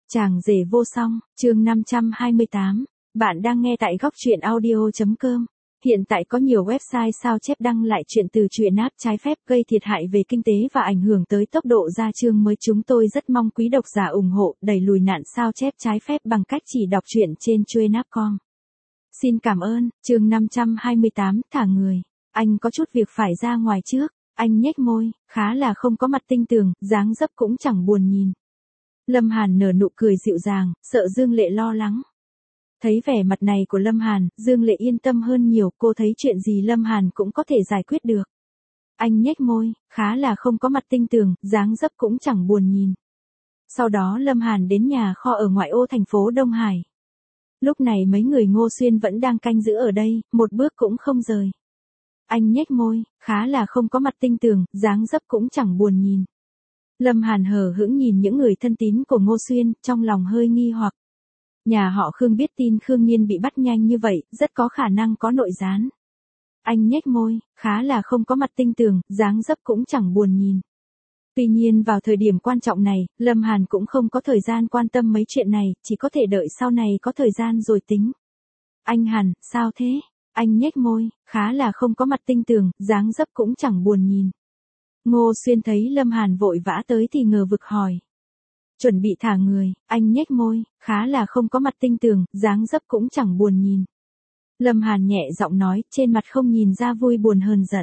Chàng rể vô song, chương 528. Bạn đang nghe tại góc truyện audio.com. Hiện tại có nhiều website sao chép đăng lại chuyện từ truyện app trái phép gây thiệt hại về kinh tế và ảnh hưởng tới tốc độ ra chương mới. Chúng tôi rất mong quý độc giả ủng hộ đẩy lùi nạn sao chép trái phép bằng cách chỉ đọc truyện trên truyện.com. Xin cảm ơn. Chương 528. Thả người. Anh có chút việc phải ra ngoài trước. Anh nhếch môi, khá là không có mặt tinh tường, dáng dấp cũng chẳng buồn nhìn. Lâm Hàn nở nụ cười dịu dàng, sợ Dương Lệ lo lắng. Thấy vẻ mặt này của Lâm Hàn, Dương Lệ yên tâm hơn nhiều, cô thấy chuyện gì Lâm Hàn cũng có thể giải quyết được. Anh nhếch môi, khá là không có mặt tinh tường, dáng dấp cũng chẳng buồn nhìn. Sau đó Lâm Hàn đến nhà kho ở ngoại ô thành phố Đông Hải. Lúc này mấy người Ngô Xuyên vẫn đang canh giữ ở đây, một bước cũng không rời. Anh nhếch môi, khá là không có mặt tinh tường, dáng dấp cũng chẳng buồn nhìn. Lâm Hàn hờ hững nhìn những người thân tín của Ngô Xuyên, trong lòng hơi nghi hoặc. Nhà họ Khương biết tin Khương Nhiên bị bắt nhanh như vậy, rất có khả năng có nội gián. Anh nhếch môi, khá là không có mặt tinh tường, dáng dấp cũng chẳng buồn nhìn. Tuy nhiên vào thời điểm quan trọng này, Lâm Hàn cũng không có thời gian quan tâm mấy chuyện này, chỉ có thể đợi sau này có thời gian rồi tính. Anh Hàn, sao thế? Anh nhếch môi, khá là không có mặt tinh tường, dáng dấp cũng chẳng buồn nhìn. Ngô Xuyên thấy Lâm Hàn vội vã tới thì ngờ vực hỏi. Chuẩn bị thả người, anh nhếch môi, khá là không có mặt tinh tường, dáng dấp cũng chẳng buồn nhìn. Lâm Hàn nhẹ giọng nói, trên mặt không nhìn ra vui buồn hờn giận.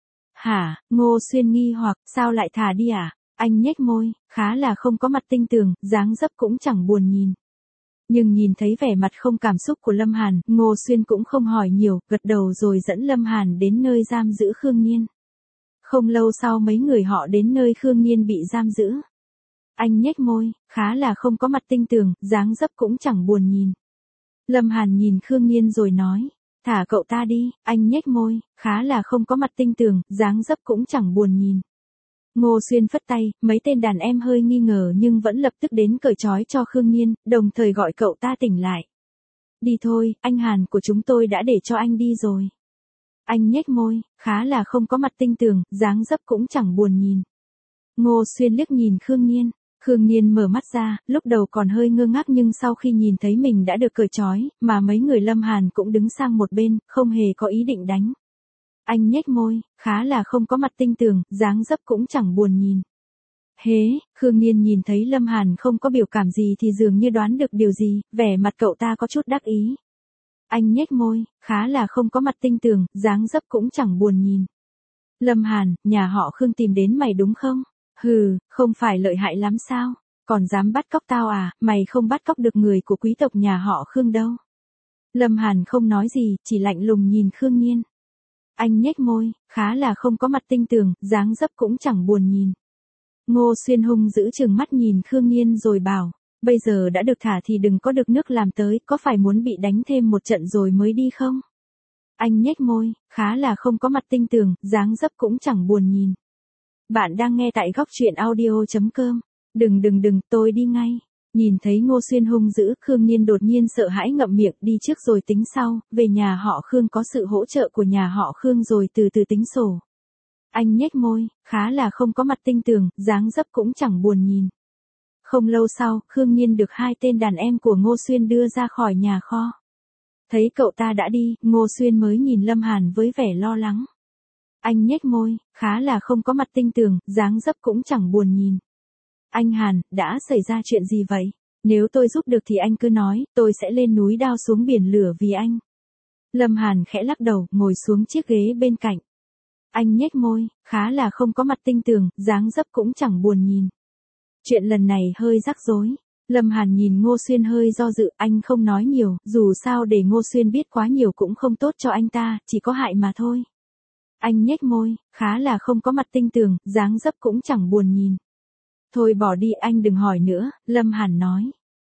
Hả, Ngô Xuyên nghi hoặc, sao lại thả đi à? Anh nhếch môi, khá là không có mặt tinh tường, dáng dấp cũng chẳng buồn nhìn. Nhưng nhìn thấy vẻ mặt không cảm xúc của Lâm Hàn, Ngô Xuyên cũng không hỏi nhiều, gật đầu rồi dẫn Lâm Hàn đến nơi giam giữ Khương Nhiên. Không lâu sau mấy người họ đến nơi Khương Nhiên bị giam giữ. Anh nhếch môi, khá là không có mặt tinh tường, dáng dấp cũng chẳng buồn nhìn. Lâm Hàn nhìn Khương Nhiên rồi nói, thả cậu ta đi. Anh nhếch môi, khá là không có mặt tinh tường, dáng dấp cũng chẳng buồn nhìn. Ngô Xuyên phất tay, mấy tên đàn em hơi nghi ngờ nhưng vẫn lập tức đến cởi trói cho Khương Nhiên, đồng thời gọi cậu ta tỉnh lại. Đi thôi, anh Hàn của chúng tôi đã để cho anh đi rồi. Anh nhếch môi, khá là không có mặt tinh tường, dáng dấp cũng chẳng buồn nhìn. Ngô Xuyên liếc nhìn Khương Nhiên. Khương Nhiên mở mắt ra, lúc đầu còn hơi ngơ ngác nhưng sau khi nhìn thấy mình đã được cởi trói, mà mấy người Lâm Hàn cũng đứng sang một bên, không hề có ý định đánh. Anh nhếch môi, khá là không có mặt tinh tường, dáng dấp cũng chẳng buồn nhìn. Hế, Khương Nhiên nhìn thấy Lâm Hàn không có biểu cảm gì thì dường như đoán được điều gì, vẻ mặt cậu ta có chút đắc ý. Anh nhếch môi, khá là không có mặt tinh tường, dáng dấp cũng chẳng buồn nhìn. Lâm Hàn, nhà họ Khương tìm đến mày đúng không? Hừ, không phải lợi hại lắm sao? Còn dám bắt cóc tao à, mày không bắt cóc được người của quý tộc nhà họ Khương đâu. Lâm Hàn không nói gì, chỉ lạnh lùng nhìn Khương Nhiên. Anh nhếch môi, khá là không có mặt tinh tường, dáng dấp cũng chẳng buồn nhìn. Ngô Xuyên hung giữ trừng mắt nhìn Khương Nhiên rồi bảo, bây giờ đã được thả thì đừng có được nước làm tới, có phải muốn bị đánh thêm một trận rồi mới đi không? Anh nhếch môi, khá là không có mặt tinh tường, dáng dấp cũng chẳng buồn nhìn. Bạn đang nghe tại góc truyện audio.com. Đừng, tôi đi ngay. Nhìn thấy Ngô Xuyên hung dữ, Khương Nhiên đột nhiên sợ hãi ngậm miệng, đi trước rồi tính sau, về nhà họ Khương có sự hỗ trợ của nhà họ Khương rồi từ từ tính sổ. Anh nhếch môi, khá là không có mặt tinh tường, dáng dấp cũng chẳng buồn nhìn. Không lâu sau, Khương Nhiên được hai tên đàn em của Ngô Xuyên đưa ra khỏi nhà kho. Thấy cậu ta đã đi, Ngô Xuyên mới nhìn Lâm Hàn với vẻ lo lắng. Anh nhếch môi, khá là không có mặt tinh tường, dáng dấp cũng chẳng buồn nhìn. Anh Hàn, đã xảy ra chuyện gì vậy? Nếu tôi giúp được thì anh cứ nói, tôi sẽ lên núi đao xuống biển lửa vì anh. Lâm Hàn khẽ lắc đầu, ngồi xuống chiếc ghế bên cạnh. Anh nhếch môi, khá là không có mặt tinh tường, dáng dấp cũng chẳng buồn nhìn. Chuyện lần này hơi rắc rối. Lâm Hàn nhìn Ngô Xuyên hơi do dự, anh không nói nhiều, dù sao để Ngô Xuyên biết quá nhiều cũng không tốt cho anh ta, chỉ có hại mà thôi. Anh nhếch môi, khá là không có mặt tinh tường, dáng dấp cũng chẳng buồn nhìn. Thôi bỏ đi, anh đừng hỏi nữa, Lâm Hàn nói.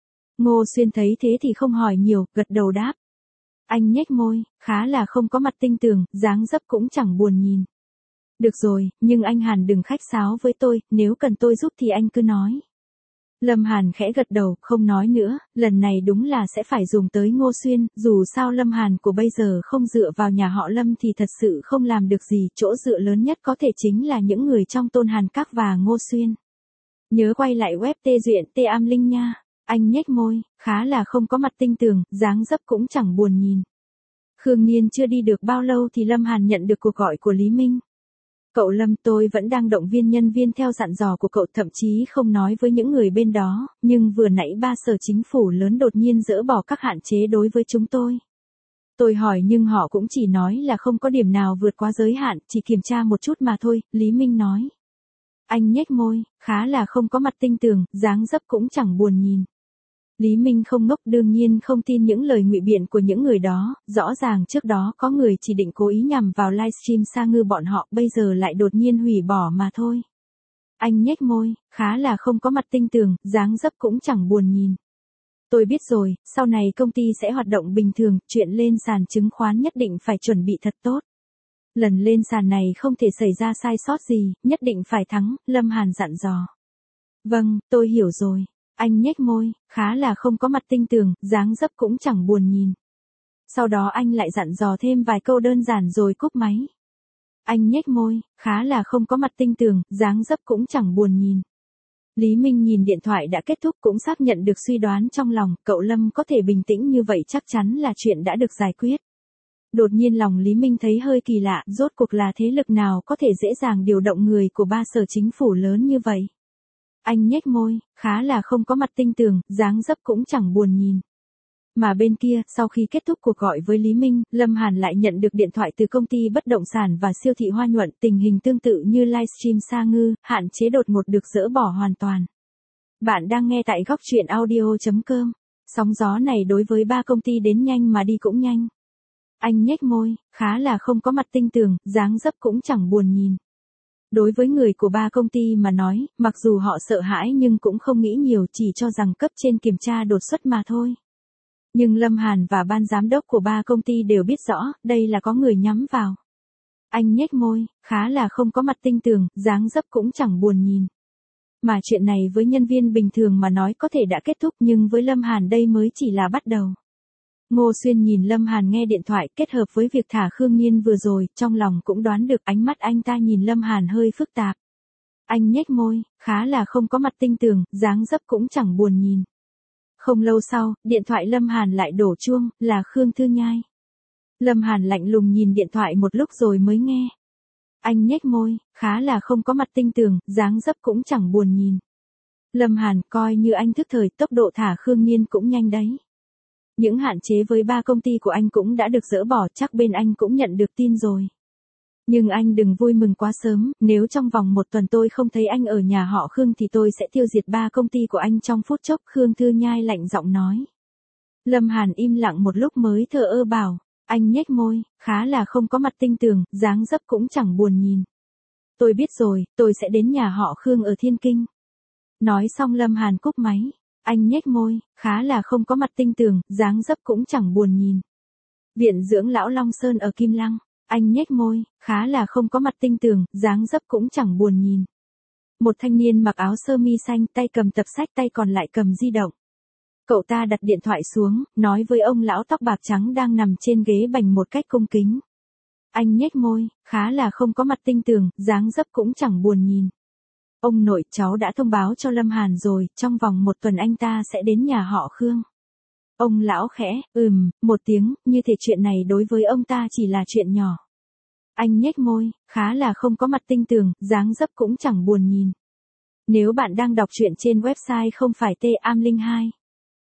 Ngô Xuyên thấy thế thì không hỏi nhiều, gật đầu đáp. Anh nhếch môi, khá là không có mặt tinh tường, dáng dấp cũng chẳng buồn nhìn. Được rồi, nhưng anh Hàn đừng khách sáo với tôi, nếu cần tôi giúp thì anh cứ nói. Lâm Hàn khẽ gật đầu, không nói nữa, lần này đúng là sẽ phải dùng tới Ngô Xuyên, dù sao Lâm Hàn của bây giờ không dựa vào nhà họ Lâm thì thật sự không làm được gì, chỗ dựa lớn nhất có thể chính là những người trong Tôn Hàn Các và Ngô Xuyên. Nhớ quay lại web Tê Duyện Tê Am Linh nha. Anh nhếch môi, khá là không có mặt tinh tường, dáng dấp cũng chẳng buồn nhìn. Khương Nhiên chưa đi được bao lâu thì Lâm Hàn nhận được cuộc gọi của Lý Minh. Cậu Lâm, tôi vẫn đang động viên nhân viên theo dặn dò của cậu, thậm chí không nói với những người bên đó, nhưng vừa nãy 3 sở chính phủ lớn đột nhiên dỡ bỏ các hạn chế đối với chúng tôi. Tôi hỏi nhưng họ cũng chỉ nói là không có điểm nào vượt quá giới hạn, chỉ kiểm tra một chút mà thôi, Lý Minh nói. Anh nhếch môi, khá là không có mặt tinh tường, dáng dấp cũng chẳng buồn nhìn. Lý Minh không ngốc, đương nhiên không tin những lời ngụy biện của những người đó, rõ ràng trước đó có người chỉ định cố ý nhằm vào livestream Sa Ngư bọn họ, bây giờ lại đột nhiên hủy bỏ mà thôi. Anh nhếch môi, khá là không có mặt tinh tường, dáng dấp cũng chẳng buồn nhìn. Tôi biết rồi, sau này công ty sẽ hoạt động bình thường, chuyện lên sàn chứng khoán nhất định phải chuẩn bị thật tốt. Lần lên sàn này không thể xảy ra sai sót gì, nhất định phải thắng, Lâm Hàn dặn dò. Vâng, tôi hiểu rồi. Anh nhếch môi, khá là không có mặt tinh tường, dáng dấp cũng chẳng buồn nhìn. Sau đó anh lại dặn dò thêm vài câu đơn giản rồi cúp máy. Anh nhếch môi, khá là không có mặt tinh tường, dáng dấp cũng chẳng buồn nhìn. Lý Minh nhìn điện thoại đã kết thúc cũng xác nhận được suy đoán trong lòng, cậu Lâm có thể bình tĩnh như vậy chắc chắn là chuyện đã được giải quyết. Đột nhiên lòng Lý Minh thấy hơi kỳ lạ, rốt cuộc là thế lực nào có thể dễ dàng điều động người của 3 sở chính phủ lớn như vậy. Anh nhếch môi, khá là không có mặt tinh tường, dáng dấp cũng chẳng buồn nhìn. Mà bên kia, sau khi kết thúc cuộc gọi với Lý Minh, Lâm Hàn lại nhận được điện thoại từ công ty bất động sản và siêu thị Hoa Nhuận, tình hình tương tự như livestream Sa Ngư, hạn chế đột ngột được dỡ bỏ hoàn toàn. Bạn đang nghe tại góc truyện audio.com. Sóng gió này đối với 3 công ty đến nhanh mà đi cũng nhanh. Anh nhếch môi, khá là không có mặt tinh tường, dáng dấp cũng chẳng buồn nhìn. Đối với người của 3 công ty mà nói, mặc dù họ sợ hãi nhưng cũng không nghĩ nhiều, chỉ cho rằng cấp trên kiểm tra đột xuất mà thôi. Nhưng Lâm Hàn và ban giám đốc của 3 công ty đều biết rõ, đây là có người nhắm vào. Anh nhếch môi, khá là không có mặt tinh tường, dáng dấp cũng chẳng buồn nhìn. Mà chuyện này với nhân viên bình thường mà nói có thể đã kết thúc, nhưng với Lâm Hàn đây mới chỉ là bắt đầu. Ngô Xuyên nhìn Lâm Hàn nghe điện thoại kết hợp với việc thả Khương Nhiên vừa rồi, trong lòng cũng đoán được ánh mắt anh ta nhìn Lâm Hàn hơi phức tạp. Anh nhếch môi, khá là không có mặt tinh tường, dáng dấp cũng chẳng buồn nhìn. Không lâu sau, điện thoại Lâm Hàn lại đổ chuông, là Khương Thư Nhai. Lâm Hàn lạnh lùng nhìn điện thoại một lúc rồi mới nghe. Anh nhếch môi, khá là không có mặt tinh tường, dáng dấp cũng chẳng buồn nhìn. Lâm Hàn, coi như anh thức thời, tốc độ thả Khương Nhiên cũng nhanh đấy. Những hạn chế với 3 công ty của anh cũng đã được dỡ bỏ, chắc bên anh cũng nhận được tin rồi. Nhưng anh đừng vui mừng quá sớm, nếu trong vòng 1 tuần tôi không thấy anh ở nhà họ Khương thì tôi sẽ tiêu diệt 3 công ty của anh trong phút chốc, Khương Thư Nhai lạnh giọng nói. Lâm Hàn im lặng một lúc mới thờ ơ bảo, anh nhếch môi, khá là không có mặt tinh tường, dáng dấp cũng chẳng buồn nhìn. Tôi biết rồi, tôi sẽ đến nhà họ Khương ở Thiên Kinh. Nói xong Lâm Hàn cúp máy. Anh nhếch môi, khá là không có mặt tinh tường, dáng dấp cũng chẳng buồn nhìn. Viện dưỡng lão Long Sơn ở Kim Lăng. Anh nhếch môi, khá là không có mặt tinh tường, dáng dấp cũng chẳng buồn nhìn. Một thanh niên mặc áo sơ mi xanh, tay cầm tập sách, tay còn lại cầm di động. Cậu ta đặt điện thoại xuống, nói với ông lão tóc bạc trắng đang nằm trên ghế bành một cách cung kính. Anh nhếch môi, khá là không có mặt tinh tường, dáng dấp cũng chẳng buồn nhìn. Ông nội, cháu đã thông báo cho Lâm Hàn rồi, trong vòng 1 tuần anh ta sẽ đến nhà họ Khương. Ông lão khẽ, một tiếng, như thể chuyện này đối với ông ta chỉ là chuyện nhỏ. Anh nhếch môi, khá là không có mặt tinh tường, dáng dấp cũng chẳng buồn nhìn. Nếu bạn đang đọc truyện trên website không phải T-am02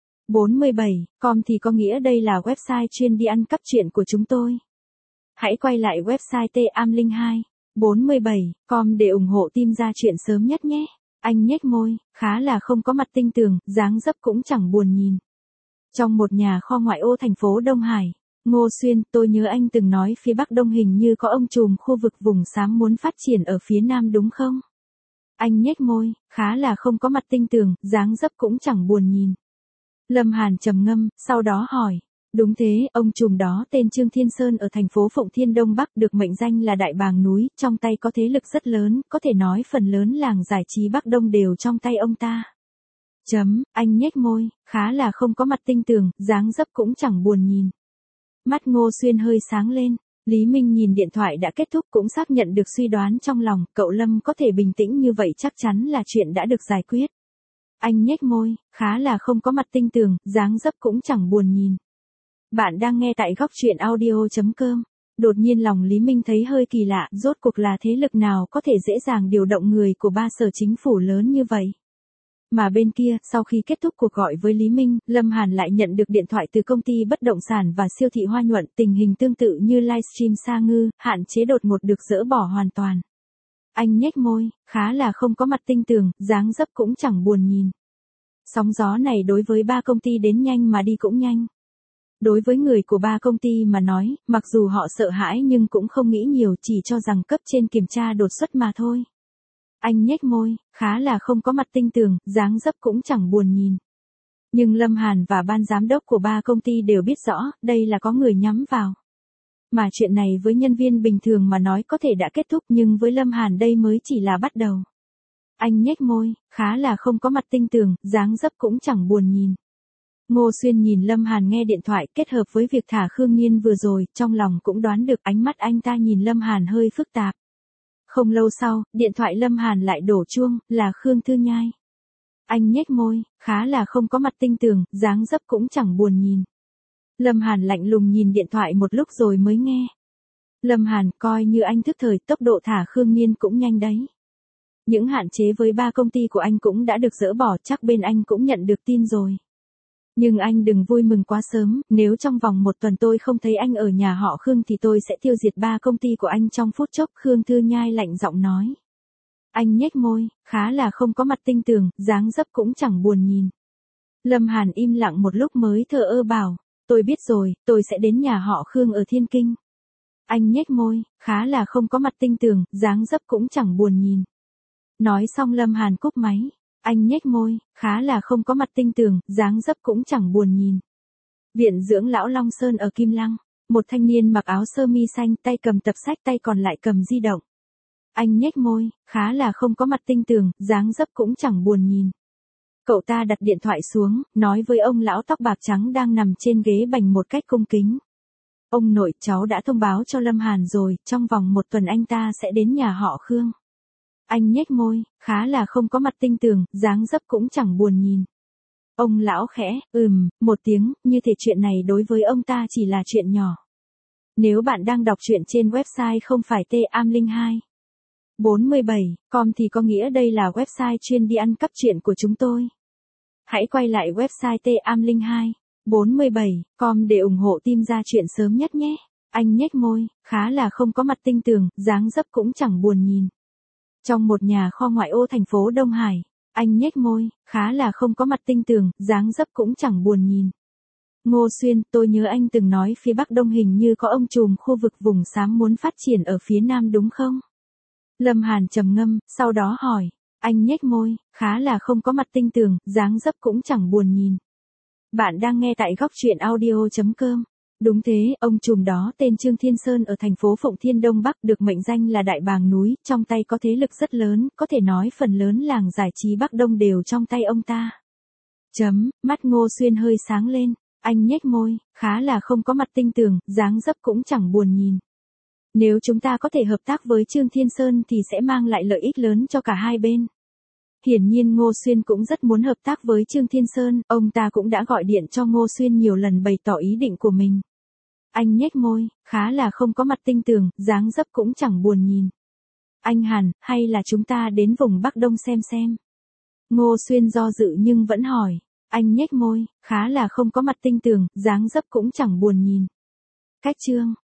47.com thì có nghĩa đây là website chuyên đi ăn cắp truyện của chúng tôi. Hãy quay lại website T-am02 47.com để ủng hộ team ra chuyện sớm nhất nhé. Anh nhếch môi, khá là không có mặt tinh tường, dáng dấp cũng chẳng buồn nhìn. Trong một nhà kho ngoại ô thành phố Đông Hải, Ngô Xuyên, tôi nhớ anh từng nói phía Bắc Đông hình như có ông trùm khu vực vùng xám muốn phát triển ở phía Nam đúng không? Anh nhếch môi, khá là không có mặt tinh tường, dáng dấp cũng chẳng buồn nhìn. Lâm Hàn trầm ngâm, sau đó hỏi. Đúng thế, ông trùm đó tên Trương Thiên Sơn ở thành phố Phụng Thiên Đông Bắc được mệnh danh là Đại Bàng Núi, trong tay có thế lực rất lớn, có thể nói phần lớn làng giải trí Bắc Đông đều trong tay ông ta. Anh nhếch môi, khá là không có mặt tinh tường, dáng dấp cũng chẳng buồn nhìn. Mắt Ngô Xuyên hơi sáng lên, Lý Minh nhìn điện thoại đã kết thúc cũng xác nhận được suy đoán trong lòng, cậu Lâm có thể bình tĩnh như vậy chắc chắn là chuyện đã được giải quyết. Anh nhếch môi, khá là không có mặt tinh tường, dáng dấp cũng chẳng buồn nhìn. Bạn đang nghe tại góc truyện audio.com. Đột nhiên lòng Lý Minh thấy hơi kỳ lạ, rốt cuộc là thế lực nào có thể dễ dàng điều động người của ba sở chính phủ lớn như vậy. Mà bên kia, sau khi kết thúc cuộc gọi với Lý Minh, Lâm Hàn lại nhận được điện thoại từ công ty bất động sản và siêu thị Hoa Nhuận, tình hình tương tự như livestream Sa Ngư, hạn chế đột ngột được dỡ bỏ hoàn toàn. Anh nhếch môi, khá là không có mặt tinh tường, dáng dấp cũng chẳng buồn nhìn. Sóng gió này đối với ba công ty đến nhanh mà đi cũng nhanh. Đối với người của ba công ty mà nói, mặc dù họ sợ hãi nhưng cũng không nghĩ nhiều, chỉ cho rằng cấp trên kiểm tra đột xuất mà thôi. Anh nhếch môi, khá là không có mặt tinh tường, dáng dấp cũng chẳng buồn nhìn. Nhưng Lâm Hàn và ban giám đốc của ba công ty đều biết rõ, đây là có người nhắm vào. Mà chuyện này với nhân viên bình thường mà nói có thể đã kết thúc, nhưng với Lâm Hàn đây mới chỉ là bắt đầu. Anh nhếch môi, khá là không có mặt tinh tường, dáng dấp cũng chẳng buồn nhìn. Ngô Xuyên nhìn Lâm Hàn nghe điện thoại kết hợp với việc thả Khương Nhiên vừa rồi, trong lòng cũng đoán được ánh mắt anh ta nhìn Lâm Hàn hơi phức tạp. Không lâu sau, điện thoại Lâm Hàn lại đổ chuông, là Khương Thư Nhai. Anh nhếch môi, khá là không có mặt tinh tường, dáng dấp cũng chẳng buồn nhìn. Lâm Hàn lạnh lùng nhìn điện thoại một lúc rồi mới nghe. Lâm Hàn, coi như anh thức thời, tốc độ thả Khương Nhiên cũng nhanh đấy. Những hạn chế với ba công ty của anh cũng đã được dỡ bỏ, chắc bên anh cũng nhận được tin rồi. Nhưng anh đừng vui mừng quá sớm, nếu trong vòng một tuần tôi không thấy anh ở nhà họ Khương thì tôi sẽ tiêu diệt ba công ty của anh trong phút chốc, Khương Thư Nhai lạnh giọng nói. Anh nhếch môi, khá là không có mặt tinh tường, dáng dấp cũng chẳng buồn nhìn. Lâm Hàn im lặng một lúc mới thờ ơ bảo, tôi biết rồi, tôi sẽ đến nhà họ Khương ở Thiên Kinh. Anh nhếch môi, khá là không có mặt tinh tường, dáng dấp cũng chẳng buồn nhìn. Nói xong Lâm Hàn cúp máy. Anh nhếch môi, khá là không có mặt tinh tường, dáng dấp cũng chẳng buồn nhìn. Viện dưỡng lão Long Sơn ở Kim Lăng, một thanh niên mặc áo sơ mi xanh, tay cầm tập sách, tay còn lại cầm di động. Anh nhếch môi, khá là không có mặt tinh tường, dáng dấp cũng chẳng buồn nhìn. Cậu ta đặt điện thoại xuống, nói với ông lão tóc bạc trắng đang nằm trên ghế bành một cách cung kính. Ông nội, cháu đã thông báo cho Lâm Hàn rồi, trong vòng một tuần anh ta sẽ đến nhà họ Khương. Anh nhếch môi, khá là không có mặt tinh tường, dáng dấp cũng chẳng buồn nhìn. Ông lão khẽ, một tiếng, như thể chuyện này đối với ông ta chỉ là chuyện nhỏ. Nếu bạn đang đọc truyện trên website không phải T-am02 47.com thì có nghĩa đây là website chuyên đi ăn cắp truyện của chúng tôi. Hãy quay lại website T-am02 47.com để ủng hộ team ra chuyện sớm nhất nhé. Anh nhếch môi, khá là không có mặt tinh tường, dáng dấp cũng chẳng buồn nhìn. Trong một nhà kho ngoại ô thành phố Đông Hải, anh nhếch môi, khá là không có mặt tinh tường, dáng dấp cũng chẳng buồn nhìn. Ngô Xuyên, tôi nhớ anh từng nói phía Bắc Đông hình như có ông trùm khu vực vùng xám muốn phát triển ở phía Nam đúng không? Lâm Hàn trầm ngâm, sau đó hỏi. Anh nhếch môi, khá là không có mặt tinh tường, dáng dấp cũng chẳng buồn nhìn. Bạn đang nghe tại góc truyện audio.com. Đúng thế, ông trùm đó tên Trương Thiên Sơn ở thành phố Phụng Thiên Đông Bắc, được mệnh danh là Đại Bàng Núi, trong tay có thế lực rất lớn, có thể nói phần lớn làng giải trí Bắc Đông đều trong tay ông ta. Mắt Ngô Xuyên hơi sáng lên, anh nhếch môi, khá là không có mặt tinh tường, dáng dấp cũng chẳng buồn nhìn. Nếu chúng ta có thể hợp tác với Trương Thiên Sơn thì sẽ mang lại lợi ích lớn cho cả hai bên. Hiển nhiên Ngô Xuyên cũng rất muốn hợp tác với Trương Thiên Sơn, ông ta cũng đã gọi điện cho Ngô Xuyên nhiều lần bày tỏ ý định của mình. Anh nhếch môi, khá là không có mặt tinh tường, dáng dấp cũng chẳng buồn nhìn. Anh Hàn, hay là chúng ta đến vùng Bắc Đông xem. Ngô Xuyên do dự nhưng vẫn hỏi. Anh nhếch môi, khá là không có mặt tinh tường, dáng dấp cũng chẳng buồn nhìn. Cách chương